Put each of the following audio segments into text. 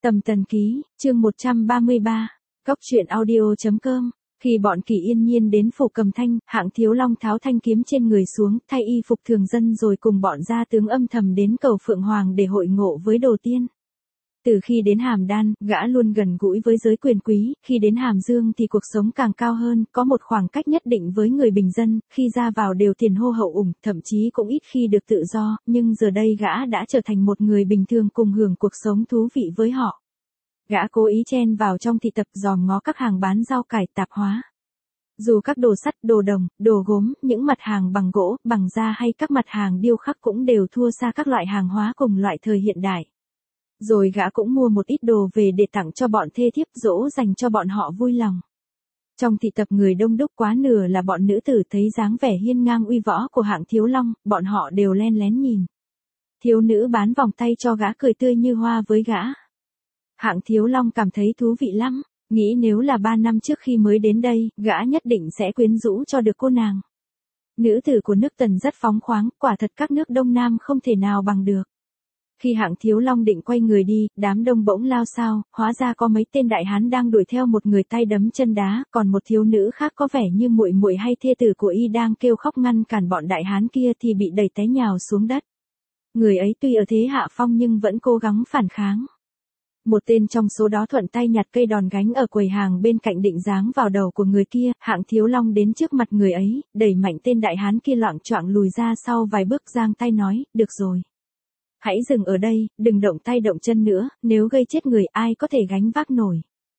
Tầm Tần Ký, chương 133, Cốc truyện audio.com. Khi bọn Kỳ Yên Nhiên đến phủ Cầm Thanh, Hạng Thiếu Long tháo thanh kiếm trên người xuống, thay y phục thường dân rồi cùng bọn gia tướng âm thầm đến cầu Phượng Hoàng để hội ngộ với Đồ Tiên. Từ khi đến Hàm Đan, gã luôn gần gũi với giới quyền quý, khi đến Hàm Dương thì cuộc sống càng cao hơn, có một khoảng cách nhất định với người bình dân, khi ra vào đều tiền hô hậu ủng, thậm chí cũng ít khi được tự do, nhưng giờ đây gã đã trở thành một người bình thường cùng hưởng cuộc sống thú vị với họ. Gã cố ý chen vào trong thị tập dòm ngó các hàng bán rau cải tạp hóa. Dù các đồ sắt, đồ đồng, đồ gốm, những mặt hàng bằng gỗ, bằng da hay các mặt hàng điêu khắc cũng đều thua xa các loại hàng hóa cùng loại thời hiện đại. Rồi gã cũng mua một ít đồ về để tặng cho bọn thê thiếp dỗ dành cho bọn họ vui lòng. Trong thị tập người đông đúc quá nửa là bọn nữ tử, thấy dáng vẻ hiên ngang uy võ của Hạng Thiếu Long, bọn họ đều len lén nhìn. Thiếu nữ bán vòng tay cho gã cười tươi như hoa với gã. Hạng Thiếu Long cảm thấy thú vị lắm, nghĩ nếu là 3 năm trước khi mới đến đây, gã nhất định sẽ quyến rũ cho được cô nàng. Nữ tử của nước Tần rất phóng khoáng, quả thật các nước Đông Nam không thể nào bằng được. Khi Hạng Thiếu Long định quay người đi, đám đông bỗng lao xao, hóa ra có mấy tên đại hán đang đuổi theo một người tay đấm chân đá, còn một thiếu nữ khác có vẻ như muội muội hay thê tử của y đang kêu khóc ngăn cản bọn đại hán kia thì bị đẩy té nhào xuống đất. Người ấy tuy ở thế hạ phong nhưng vẫn cố gắng phản kháng. Một tên trong số đó thuận tay nhặt cây đòn gánh ở quầy hàng bên cạnh định giáng vào đầu của người kia, Hạng Thiếu Long đến trước mặt người ấy, đẩy mạnh tên đại hán kia loạng choạng lùi ra sau vài bước, giang tay nói, được rồi. Hãy dừng ở đây, đừng động tay động chân nữa, nếu gây chết người ai có thể gánh vác nổi.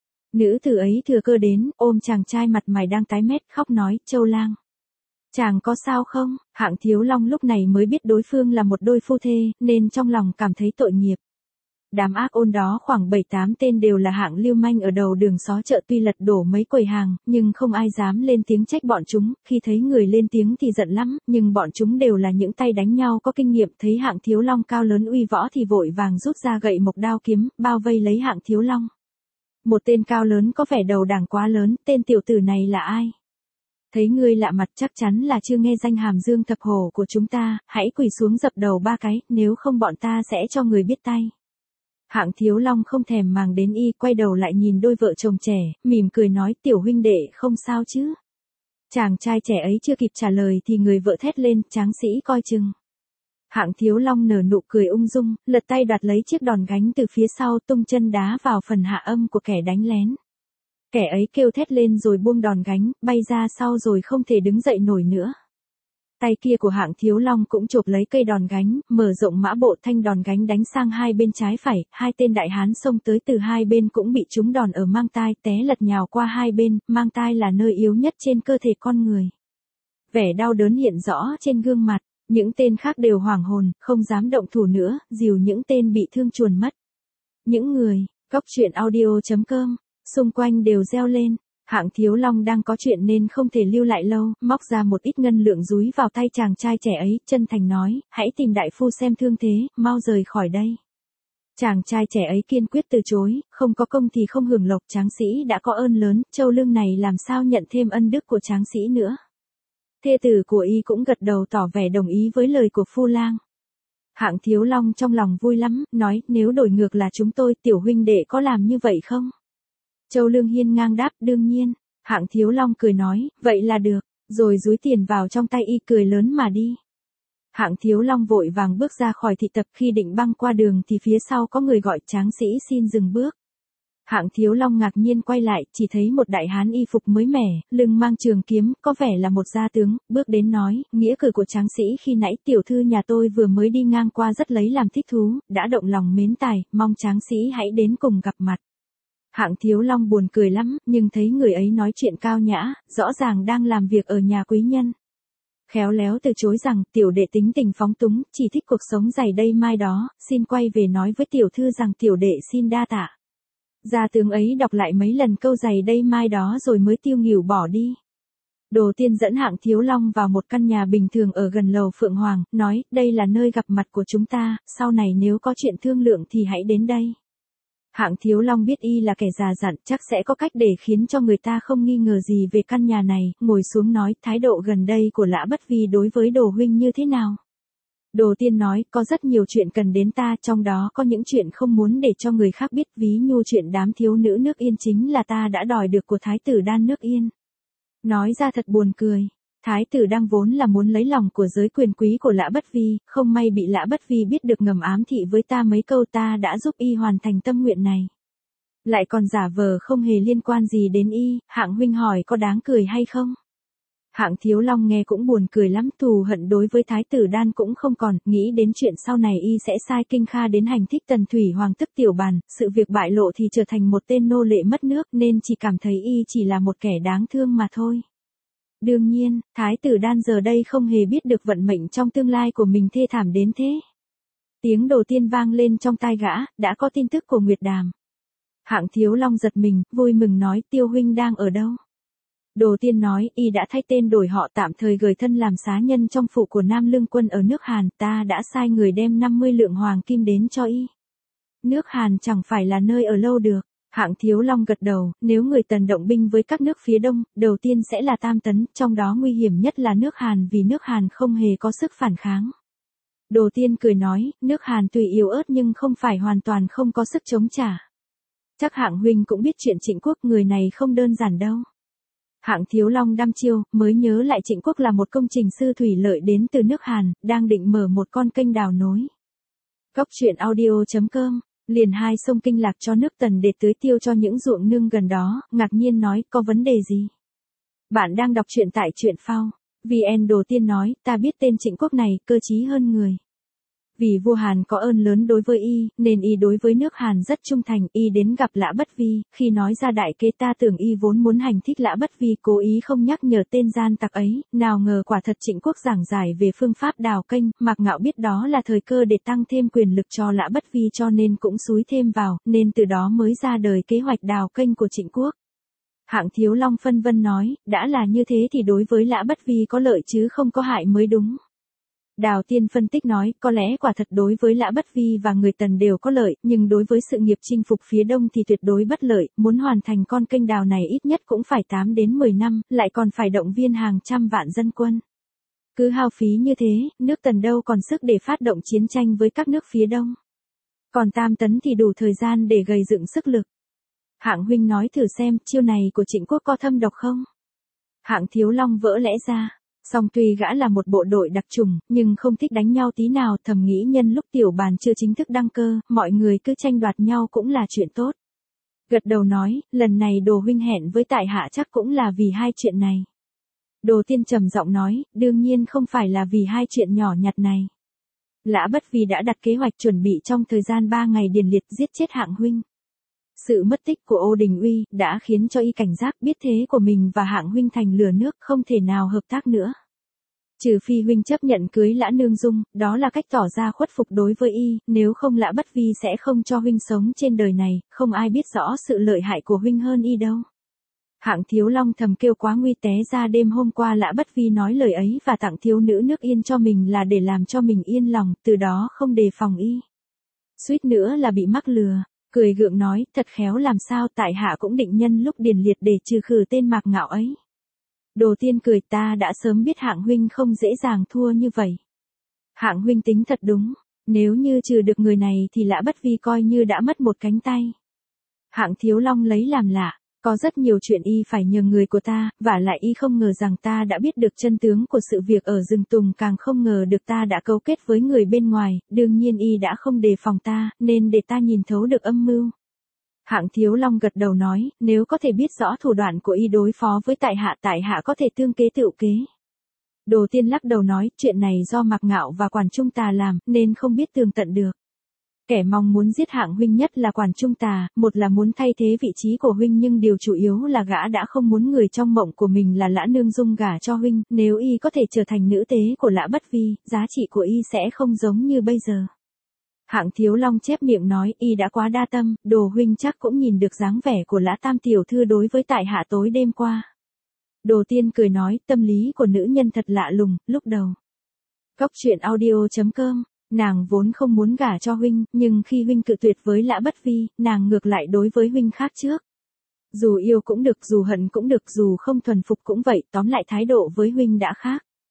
Nữ tử ấy thừa cơ đến, ôm chàng trai mặt mày đang tái mét, khóc nói, Châu Lang. Chàng có sao không? Hạng Thiếu Long lúc này mới biết đối phương là một đôi phu thê, nên trong lòng cảm thấy tội nghiệp. Đám ác ôn đó khoảng 7-8 tên đều là hạng lưu manh ở đầu đường xó chợ, tuy lật đổ mấy quầy hàng, nhưng không ai dám lên tiếng trách bọn chúng, khi thấy người lên tiếng thì giận lắm, nhưng bọn chúng đều là những tay đánh nhau có kinh nghiệm, thấy Hạng Thiếu Long cao lớn uy võ thì vội vàng rút ra gậy mộc đao kiếm, bao vây lấy Hạng Thiếu Long. Một tên cao lớn có vẻ đầu đảng quá lớn, tên tiểu tử này là ai? Thấy ngươi lạ mặt chắc chắn là chưa nghe danh Hàm Dương thập hổ của chúng ta, hãy quỳ xuống dập đầu 3 cái, nếu không bọn ta sẽ cho người biết tay. Hạng Thiếu Long không thèm màng đến y, quay đầu lại nhìn đôi vợ chồng trẻ, mỉm cười nói, tiểu huynh đệ không sao chứ. Chàng trai trẻ ấy chưa kịp trả lời thì người vợ thét lên, tráng sĩ coi chừng. Hạng Thiếu Long nở nụ cười ung dung, lật tay đoạt lấy chiếc đòn gánh từ phía sau, tung chân đá vào phần hạ âm của kẻ đánh lén. Kẻ ấy kêu thét lên rồi buông đòn gánh, bay ra sau rồi không thể đứng dậy nổi nữa. Tay kia của Hạng Thiếu Long cũng chộp lấy cây đòn gánh, mở rộng mã bộ thanh đòn gánh đánh sang hai bên trái phải, hai tên đại hán xông tới từ hai bên cũng bị trúng đòn ở mang tai, té lật nhào qua hai bên, mang tai là nơi yếu nhất trên cơ thể con người. Vẻ đau đớn hiện rõ trên gương mặt, những tên khác đều hoảng hồn, không dám động thủ nữa, dìu những tên bị thương chuồn mất. Những người, Cốc truyện audio.com, xung quanh đều reo lên. Hạng Thiếu Long đang có chuyện nên không thể lưu lại lâu, móc ra một ít ngân lượng dúi vào tay chàng trai trẻ ấy, chân thành nói, hãy tìm đại phu xem thương thế, mau rời khỏi đây. Chàng trai trẻ ấy kiên quyết từ chối, không có công thì không hưởng lộc, tráng sĩ đã có ơn lớn, Châu Lương này làm sao nhận thêm ân đức của tráng sĩ nữa. Thê tử của y cũng gật đầu tỏ vẻ đồng ý với lời của phu lang. Hạng Thiếu Long trong lòng vui lắm, nói, nếu đổi ngược là chúng tôi, tiểu huynh đệ có làm như vậy không? Châu Lương hiên ngang đáp, đương nhiên. Hạng Thiếu Long cười nói, vậy là được, rồi dúi tiền vào trong tay y, cười lớn mà đi. Hạng Thiếu Long vội vàng bước ra khỏi thị tập, khi định băng qua đường thì phía sau có người gọi, tráng sĩ xin dừng bước. Hạng Thiếu Long ngạc nhiên quay lại, chỉ thấy một đại hán y phục mới mẻ, lưng mang trường kiếm, có vẻ là một gia tướng, bước đến nói, nghĩa cử của tráng sĩ khi nãy tiểu thư nhà tôi vừa mới đi ngang qua rất lấy làm thích thú, đã động lòng mến tài, mong tráng sĩ hãy đến cùng gặp mặt. Hạng Thiếu Long buồn cười lắm, nhưng thấy người ấy nói chuyện cao nhã, rõ ràng đang làm việc ở nhà quý nhân. Khéo léo từ chối rằng, tiểu đệ tính tình phóng túng, chỉ thích cuộc sống giày đây mai đó, xin quay về nói với tiểu thư rằng tiểu đệ xin đa tạ. Gia tướng ấy đọc lại mấy lần câu giày đây mai đó rồi mới tiêu nghỉu bỏ đi. Đồ Tiên dẫn Hạng Thiếu Long vào một căn nhà bình thường ở gần lầu Phượng Hoàng, nói, đây là nơi gặp mặt của chúng ta, sau này nếu có chuyện thương lượng thì hãy đến đây. Hạng Thiếu Long biết y là kẻ già dặn, chắc sẽ có cách để khiến cho người ta không nghi ngờ gì về căn nhà này, ngồi xuống nói, thái độ gần đây của Lã Bất Vi đối với Đồ huynh như thế nào? Đồ Tiên nói, có rất nhiều chuyện cần đến ta, trong đó có những chuyện không muốn để cho người khác biết, ví như chuyện đám thiếu nữ nước Yên chính là ta đã đòi được của Thái tử Đan nước Yên. Nói ra thật buồn cười. Thái tử Đan vốn là muốn lấy lòng của giới quyền quý của Lã Bất Vi, không may bị Lã Bất Vi biết được ngầm ám thị với ta mấy câu, ta đã giúp y hoàn thành tâm nguyện này. Lại còn giả vờ không hề liên quan gì đến y, Hạng huynh hỏi có đáng cười hay không? Hạng Thiếu Long nghe cũng buồn cười lắm, thù hận đối với Thái tử Đan cũng không còn, nghĩ đến chuyện sau này y sẽ sai Kinh Kha đến hành thích Tần Thủy Hoàng tức Tiểu Bàn, sự việc bại lộ thì trở thành một tên nô lệ mất nước, nên chỉ cảm thấy y chỉ là một kẻ đáng thương mà thôi. Đương nhiên, Thái tử Đan giờ đây không hề biết được vận mệnh trong tương lai của mình thê thảm đến thế. Tiếng Đồ Tiên vang lên trong tai gã, đã có tin tức của Nguyệt Đàm. Hạng Thiếu Long giật mình, vui mừng nói, Tiêu huynh đang ở đâu? Đồ Tiên nói, y đã thay tên đổi họ, tạm thời gửi thân làm xá nhân trong phủ của Nam Lương Quân ở nước Hàn, ta đã sai người đem 50 lượng hoàng kim đến cho y. Nước Hàn chẳng phải là nơi ở lâu được. Hạng Thiếu Long gật đầu, nếu người Tần động binh với các nước phía đông, đầu tiên sẽ là Tam Tấn, trong đó nguy hiểm nhất là nước Hàn vì nước Hàn không hề có sức phản kháng. Đồ Tiên cười nói, nước Hàn tuy yếu ớt nhưng không phải hoàn toàn không có sức chống trả. Chắc Hạng huynh cũng biết chuyện Trịnh Quốc, người này không đơn giản đâu. Hạng Thiếu Long đăm chiêu, mới nhớ lại Trịnh Quốc là một công trình sư thủy lợi đến từ nước Hàn, đang định mở một con kênh đào nối. Cóc truyện audio.com, liền hai sông kinh lạc cho nước Tần để tưới tiêu cho những ruộng nương gần đó, ngạc nhiên nói, có vấn đề gì? Bạn đang đọc truyện tại truyện phao. VN. Đồ Tiên nói, ta biết tên Trịnh Quốc này, cơ trí hơn người. Vì vua Hàn có ơn lớn đối với y, nên y đối với nước Hàn rất trung thành, y đến gặp Lã Bất Vi, khi nói ra đại kế ta tưởng y vốn muốn hành thích Lã Bất Vi, cố ý không nhắc nhở tên gian tặc ấy, nào ngờ quả thật Trịnh Quốc giảng giải về phương pháp đào kênh, Mạc Ngạo biết đó là thời cơ để tăng thêm quyền lực cho Lã Bất Vi cho nên cũng xúi thêm vào, nên từ đó mới ra đời kế hoạch đào kênh của Trịnh Quốc. Hạng Thiếu Long phân vân nói, đã là như thế thì đối với Lã Bất Vi có lợi chứ không có hại mới đúng. Đào Tiên phân tích nói, có lẽ quả thật đối với Lã Bất Vi và người Tần đều có lợi, nhưng đối với sự nghiệp chinh phục phía đông thì tuyệt đối bất lợi, muốn hoàn thành con kênh đào này ít nhất cũng phải 8 đến 10 năm, lại còn phải động viên hàng trăm vạn dân quân. Cứ hao phí như thế, nước Tần đâu còn sức để phát động chiến tranh với các nước phía đông. Còn Tam Tấn thì đủ thời gian để gầy dựng sức lực. Hạng huynh nói thử xem, chiêu này của Trịnh Quốc có thâm độc không? Hạng Thiếu Long vỡ lẽ ra. Song tuy gã là một bộ đội đặc chủng, nhưng không thích đánh nhau tí nào, thầm nghĩ nhân lúc Tiểu Bàn chưa chính thức đăng cơ, mọi người cứ tranh đoạt nhau cũng là chuyện tốt. Gật đầu nói, lần này Đồ huynh hẹn với tại hạ chắc cũng là vì hai chuyện này. Đồ Tiên trầm giọng nói, đương nhiên không phải là vì hai chuyện nhỏ nhặt này. Lã Bất Vi đã đặt kế hoạch chuẩn bị trong thời gian 3 ngày điền liệt giết chết Hạng huynh. Sự mất tích của Ô Đình Uy đã khiến cho y cảnh giác, biết thế của mình và Hạng huynh thành lửa nước, không thể nào hợp tác nữa. Trừ phi huynh chấp nhận cưới Lã Nương Dung, đó là cách tỏ ra khuất phục đối với y, nếu không Lã Bất Vi sẽ không cho huynh sống trên đời này, không ai biết rõ sự lợi hại của huynh hơn y đâu. Hạng Thiếu Long thầm kêu quá nguy, té ra đêm hôm qua Lã Bất Vi nói lời ấy và tặng thiếu nữ nước Yên cho mình là để làm cho mình yên lòng, từ đó không đề phòng y. Suýt nữa là bị mắc lừa. Cười gượng nói, thật khéo làm sao, tại hạ cũng định nhân lúc điền liệt để trừ khử tên Mạc Ngạo ấy. Đồ Tiên cười, ta đã sớm biết Hạng huynh không dễ dàng thua như vậy. Hạng huynh tính thật đúng, nếu như trừ được người này thì Lã Bất Vi coi như đã mất một cánh tay. Hạng Thiếu Long lấy làm lạ, có rất nhiều chuyện y phải nhờ người của ta, vả lại y không ngờ rằng ta đã biết được chân tướng của sự việc ở rừng tùng, càng không ngờ được ta đã cấu kết với người bên ngoài, đương nhiên y đã không đề phòng ta, nên để ta nhìn thấu được âm mưu. Hạng Thiếu Long gật đầu nói, nếu có thể biết rõ thủ đoạn của y đối phó với tại hạ có thể tương kế tựu kế. Đồ Tiên lắc đầu nói, chuyện này do Mạc Ngạo và Quản Trung Tà làm, nên không biết tường tận được. Kẻ mong muốn giết Hạng huynh nhất là Quản Trung Tà, một là muốn thay thế vị trí của huynh, nhưng điều chủ yếu là gã đã không muốn người trong mộng của mình là Lã Nương Dung gả cho huynh, nếu y có thể trở thành nữ tế của Lã Bất Vi, giá trị của y sẽ không giống như bây giờ. Hạng Thiếu Long chép miệng nói, y đã quá đa tâm, Đồ huynh chắc cũng nhìn được dáng vẻ của Lã Tam tiểu thư đối với tại hạ tối đêm qua. Đồ Tiên cười nói, tâm lý của nữ nhân thật lạ lùng, lúc đầu. Cóc truyện audio.com, nàng vốn không muốn gả cho huynh, nhưng khi huynh cự tuyệt với Lã Bất Vi, nàng ngược lại đối với huynh khác trước. Dù yêu cũng được, dù hận cũng được, dù không thuần phục cũng vậy, tóm lại thái độ với huynh đã khác.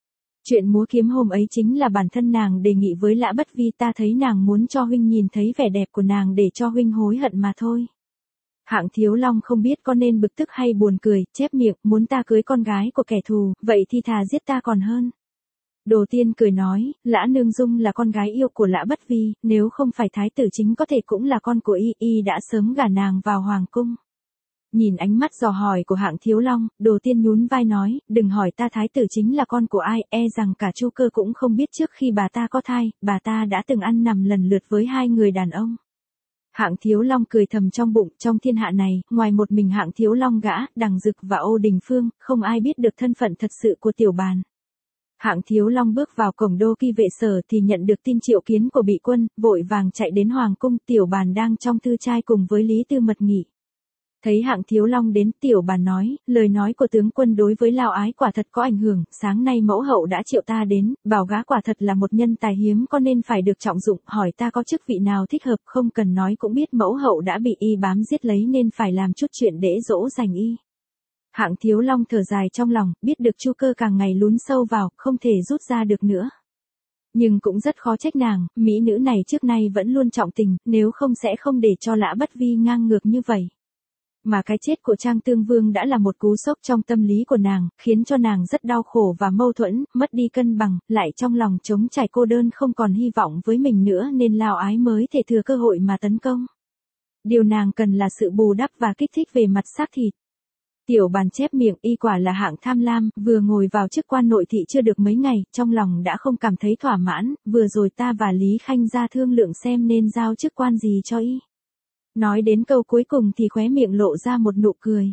Chuyện múa kiếm hôm ấy chính là bản thân nàng đề nghị với Lã Bất Vi, ta thấy nàng muốn cho huynh nhìn thấy vẻ đẹp của nàng để cho huynh hối hận mà thôi. Hạng Thiếu Long không biết có nên bực tức hay buồn cười, chép miệng, muốn ta cưới con gái của kẻ thù, vậy thì thà giết ta còn hơn. Đồ Tiên cười nói, Lã Nương Dung là con gái yêu của Lã Bất Vi, nếu không phải thái tử chính có thể cũng là con của y đã sớm gả nàng vào hoàng cung. Nhìn ánh mắt dò hỏi của Hạng Thiếu Long, Đồ Tiên nhún vai nói, đừng hỏi ta thái tử chính là con của ai, e rằng cả Chu Cơ cũng không biết trước khi bà ta có thai, bà ta đã từng ăn nằm lần lượt với 2 người đàn ông. Hạng Thiếu Long cười thầm trong bụng, trong thiên hạ này, ngoài một mình Hạng Thiếu Long gã, Đằng Dực và Ô Đình Phương, không ai biết được thân phận thật sự của Tiểu Bàn. Hạng Thiếu Long bước vào cổng đô kỳ vệ sở thì nhận được tin triệu kiến của bị quân, vội vàng chạy đến hoàng cung. Tiểu Bàn đang trong thư trai cùng với Lý Tư mật nghị. Thấy Hạng Thiếu Long đến, Tiểu Bàn nói, lời nói của tướng quân đối với Lao Ái quả thật có ảnh hưởng, sáng nay mẫu hậu đã triệu ta đến, bảo gã quả thật là một nhân tài hiếm có nên phải được trọng dụng, hỏi ta có chức vị nào thích hợp, không cần nói cũng biết mẫu hậu đã bị y bám giết lấy nên phải làm chút chuyện để dỗ dành y. Hạng Thiếu Long thở dài trong lòng, biết được Chu Cơ càng ngày lún sâu vào, không thể rút ra được nữa. Nhưng cũng rất khó trách nàng, mỹ nữ này trước nay vẫn luôn trọng tình, nếu không sẽ không để cho Lã Bất Vi ngang ngược như vậy. Mà cái chết của Trang Tương Vương đã là một cú sốc trong tâm lý của nàng, khiến cho nàng rất đau khổ và mâu thuẫn, mất đi cân bằng, lại trong lòng trống trải cô đơn không còn hy vọng với mình nữa nên Lao Ái mới thể thừa cơ hội mà tấn công. Điều nàng cần là sự bù đắp và kích thích về mặt xác thịt. Tiểu Bàn chép miệng, y quả là hạng tham lam, vừa ngồi vào chức quan nội thị chưa được mấy ngày, trong lòng đã không cảm thấy thỏa mãn, vừa rồi ta và Lý Khanh ra thương lượng xem nên giao chức quan gì cho y. Nói đến câu cuối cùng thì khóe miệng lộ ra một nụ cười.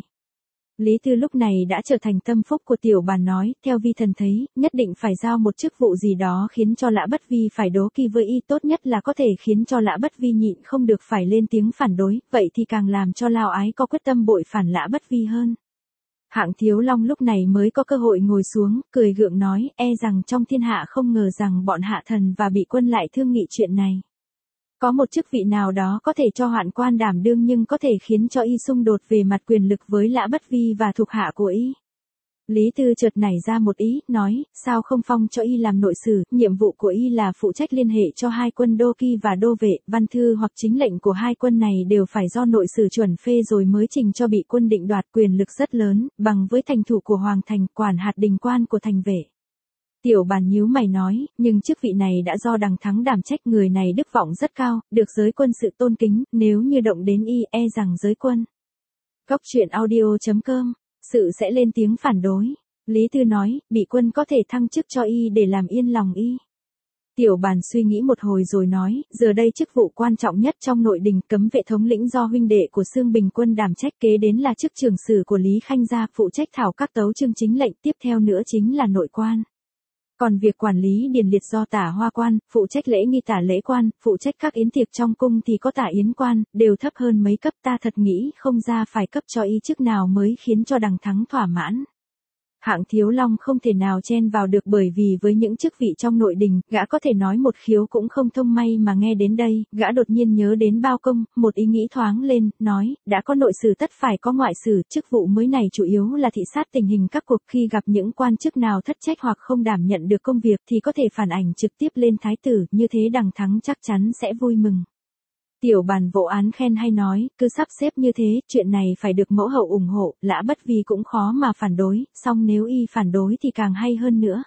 Lý Tư lúc này đã trở thành tâm phúc của Tiểu Bàn nói, theo vi thần thấy, nhất định phải giao một chức vụ gì đó khiến cho Lã Bất Vi phải đố kỵ với y, tốt nhất là có thể khiến cho Lã Bất Vi nhịn không được phải lên tiếng phản đối, vậy thì càng làm cho Lao Ái có quyết tâm bội phản Lã Bất Vi hơn. Hạng Thiếu Long lúc này mới có cơ hội ngồi xuống, cười gượng nói, e rằng trong thiên hạ không ngờ rằng bọn hạ thần và bị quân lại thương nghị chuyện này. Có một chức vị nào đó có thể cho hoạn quan đảm đương nhưng có thể khiến cho y xung đột về mặt quyền lực với Lã Bất Vi và thuộc hạ của y. Lý Tư chợt nảy ra một ý, nói, sao không phong cho y làm nội sử, nhiệm vụ của y là phụ trách liên hệ cho 2 quân đô kỳ và đô vệ, văn thư hoặc chính lệnh của 2 quân này đều phải do nội sử chuẩn phê rồi mới trình cho bị quân định đoạt, quyền lực rất lớn, bằng với thành thủ của Hoàng thành, quản hạt đình quan của thành vệ. Tiểu Bàn nhíu mày nói, nhưng chức vị này đã do Đằng Thắng đảm trách, người này đức vọng rất cao, được giới quân sự tôn kính, nếu như động đến y, e rằng giới quân. Góc truyện audio.com, sự sẽ lên tiếng phản đối. Lý Tư nói, bị quân có thể thăng chức cho y để làm yên lòng y. Tiểu Bàn suy nghĩ một hồi rồi nói, giờ đây chức vụ quan trọng nhất trong nội đình cấm vệ thống lĩnh do huynh đệ của Xương Bình Quân đảm trách, kế đến là chức trưởng sử của Lý Khanh gia, phụ trách thảo các tấu chương chính lệnh, tiếp theo nữa chính là nội quan. Còn việc quản lý điền liệt do Tả Hoa quan, phụ trách lễ nghi Tả Lễ quan, phụ trách các yến tiệc trong cung thì có Tả Yến quan, đều thấp hơn mấy cấp, ta thật nghĩ không ra phải cấp cho y chức nào mới khiến cho Đằng Thắng thỏa mãn. Hạng Thiếu Long không thể nào chen vào được bởi vì với những chức vị trong nội đình, gã có thể nói một khiếu cũng không thông, may mà nghe đến đây, gã đột nhiên nhớ đến Bao Công, một ý nghĩ thoáng lên, nói, đã có nội sử tất phải có ngoại sử, chức vụ mới này chủ yếu là thị sát tình hình các cuộc, khi gặp những quan chức nào thất trách hoặc không đảm nhận được công việc thì có thể phản ảnh trực tiếp lên thái tử, như thế Đằng Thắng chắc chắn sẽ vui mừng. Tiểu Bàn vỗ án khen hay nói, cứ sắp xếp như thế, chuyện này phải được mẫu hậu ủng hộ, Lã Bất Vi cũng khó mà phản đối, song nếu y phản đối thì càng hay hơn nữa.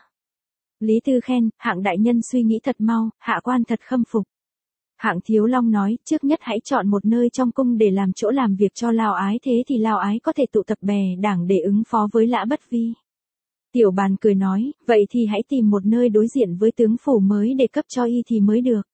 Lý Tư khen, Hạng đại nhân suy nghĩ thật mau, hạ quan thật khâm phục. Hạng Thiếu Long nói, trước nhất hãy chọn một nơi trong cung để làm chỗ làm việc cho Lao Ái, thế thì Lao Ái có thể tụ tập bè đảng để ứng phó với Lã Bất Vi. Tiểu Bàn cười nói, vậy thì hãy tìm một nơi đối diện với tướng phủ mới để cấp cho y thì mới được.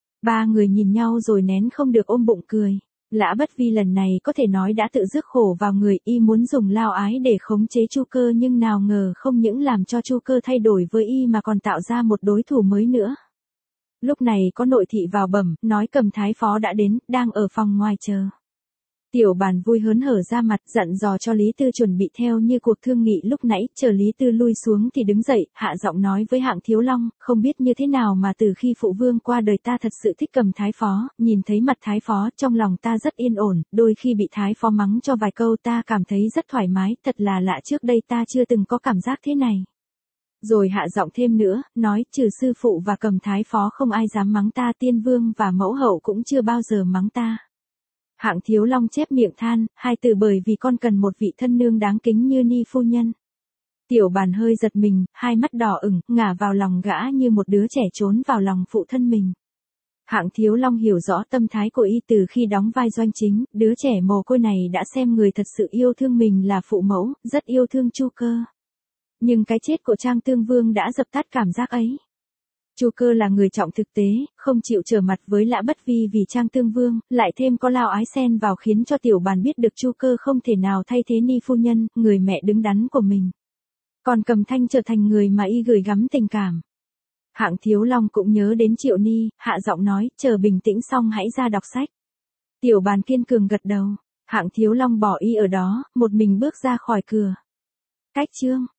3 người nhìn nhau rồi nén không được ôm bụng cười. Lã Bất Vi lần này có thể nói đã tự rước khổ vào người, y muốn dùng Lao Ái để khống chế Chu Cơ nhưng nào ngờ không những làm cho Chu Cơ thay đổi với y mà còn tạo ra một đối thủ mới nữa. Lúc này có nội thị vào bẩm, nói Cầm thái phó đã đến, đang ở phòng ngoài chờ. Tiểu Bàn vui hớn hở ra mặt, dặn dò cho Lý Tư chuẩn bị theo như cuộc thương nghị lúc nãy, chờ Lý Tư lui xuống thì đứng dậy, hạ giọng nói với Hạng Thiếu Long, không biết như thế nào mà từ khi phụ vương qua đời ta thật sự thích Cầm thái phó, nhìn thấy mặt thái phó trong lòng ta rất yên ổn, đôi khi bị thái phó mắng cho vài câu ta cảm thấy rất thoải mái, thật là lạ, trước đây ta chưa từng có cảm giác thế này. Rồi hạ giọng thêm nữa, nói trừ sư phụ và Cầm thái phó không ai dám mắng ta, Tiên vương và mẫu hậu cũng chưa bao giờ mắng ta. Hạng Thiếu Long chép miệng than, hai từ bởi vì con cần một vị thân nương đáng kính như Ni phu nhân. Tiểu Bàn hơi giật mình, hai mắt đỏ ửng, ngả vào lòng gã như một đứa trẻ trốn vào lòng phụ thân mình. Hạng Thiếu Long hiểu rõ tâm thái của y từ khi đóng vai Doanh Chính, đứa trẻ mồ côi này đã xem người thật sự yêu thương mình là phụ mẫu, rất yêu thương Chu Cơ. Nhưng cái chết của Trang Tương Vương đã dập tắt cảm giác ấy. Chu Cơ là người trọng thực tế, không chịu trở mặt với Lã Bất Vi vì Trang Tương Vương, lại thêm có Lao Ái xen vào khiến cho Tiểu Bàn biết được Chu Cơ không thể nào thay thế Ni phu nhân, người mẹ đứng đắn của mình. Còn Cầm Thanh trở thành người mà y gửi gắm tình cảm. Hạng Thiếu Long cũng nhớ đến Triệu Ni, hạ giọng nói, chờ bình tĩnh xong hãy ra đọc sách. Tiểu Bàn kiên cường gật đầu, Hạng Thiếu Long bỏ y ở đó, một mình bước ra khỏi cửa. Cách chương